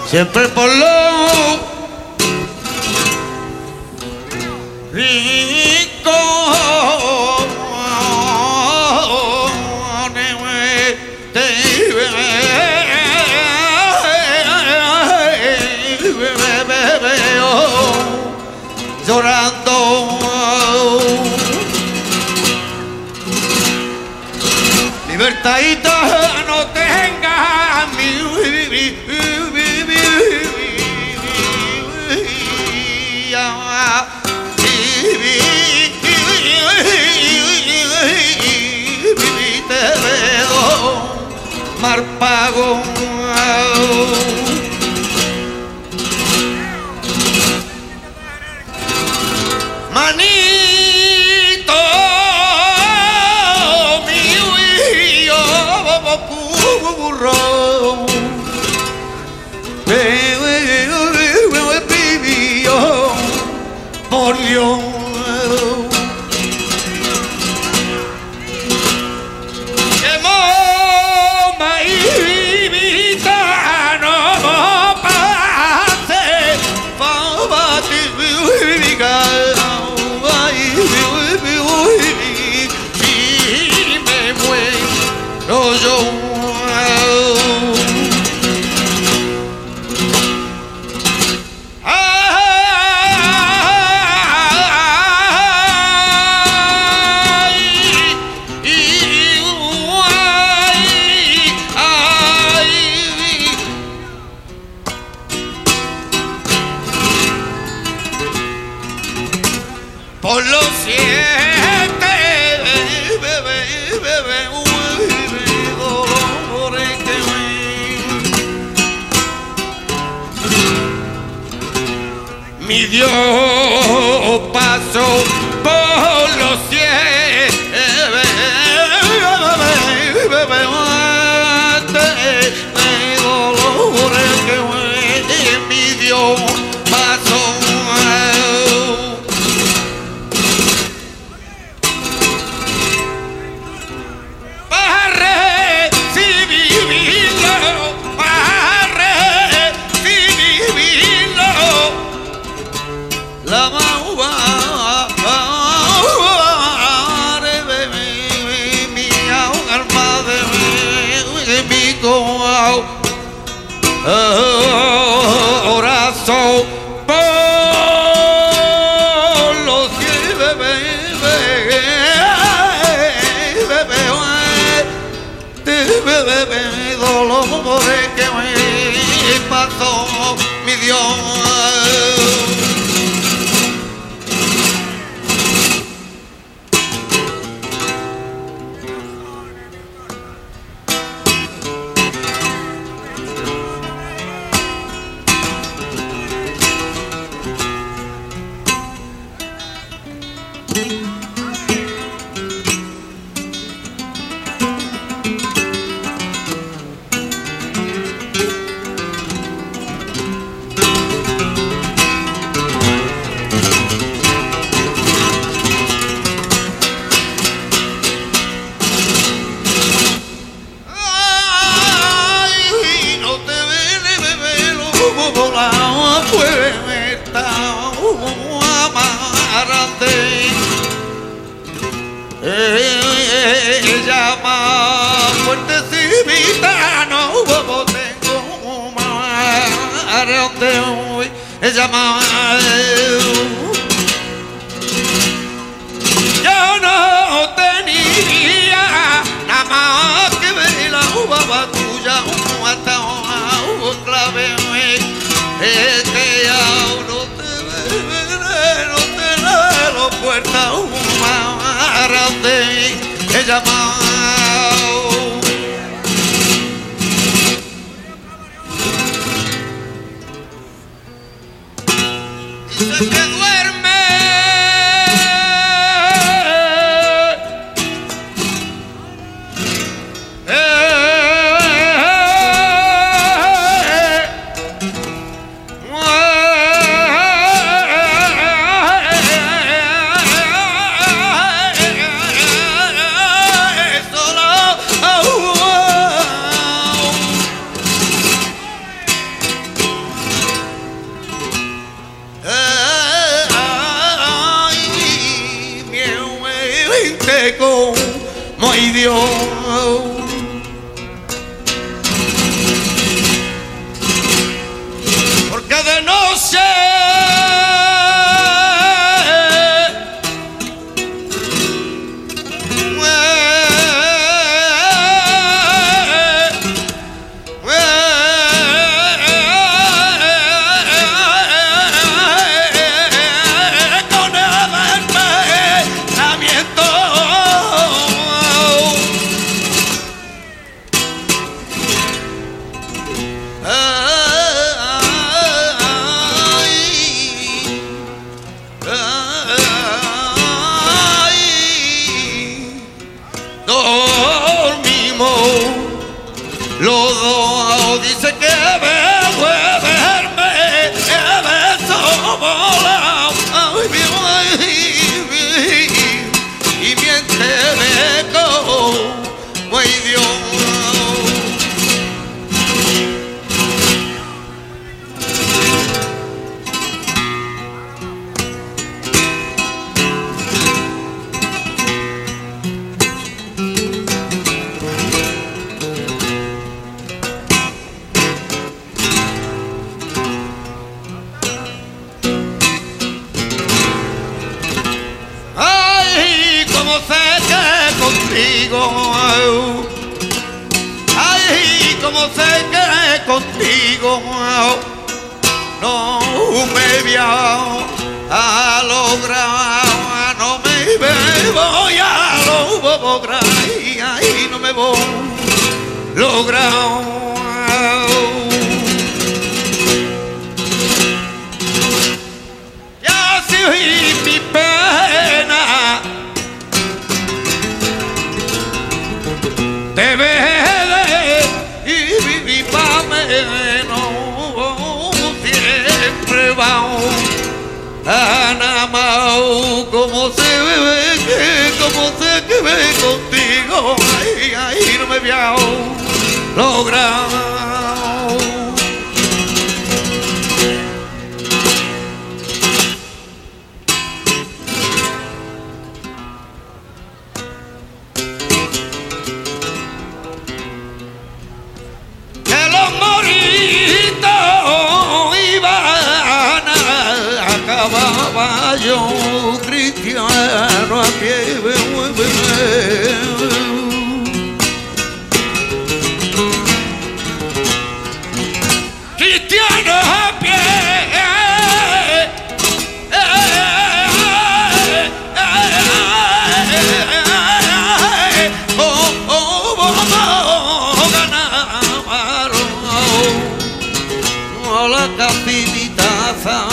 siempre por lo rico. Llorando, libertadita no tenga mi te veo mar pago. Manito mío y yo curro vivió por Dios. Por los 7 dolores que mi Dios pasó por los 7 dolores que mi Dios pasó. La mauva mi alma de mi corazón por los 7 dolores que me pasó mi Dios. Ella más fuertecita, no tengo más donde voy. Ella más yo no tenía nada más que ver la uva tuya, hasta una clave que ya no te veré, no te la puerta más grande. Ella más dice que duerme ay Dios. Porque de noche los dos dice que me puede verme, me sola, y mientras me como, ay Dios. Como sé que contigo, ay, como sé que contigo no me voy a lograr, no me voy a lograr, ay, no me voy a lograr. Ya si mi pena te ve y viví pa' menos, siempre va a nada más como se ve contigo, ay, ay, no me voy a lograr. Caballo cristiano a pie, cristiano a pie, ganaron la capitasa.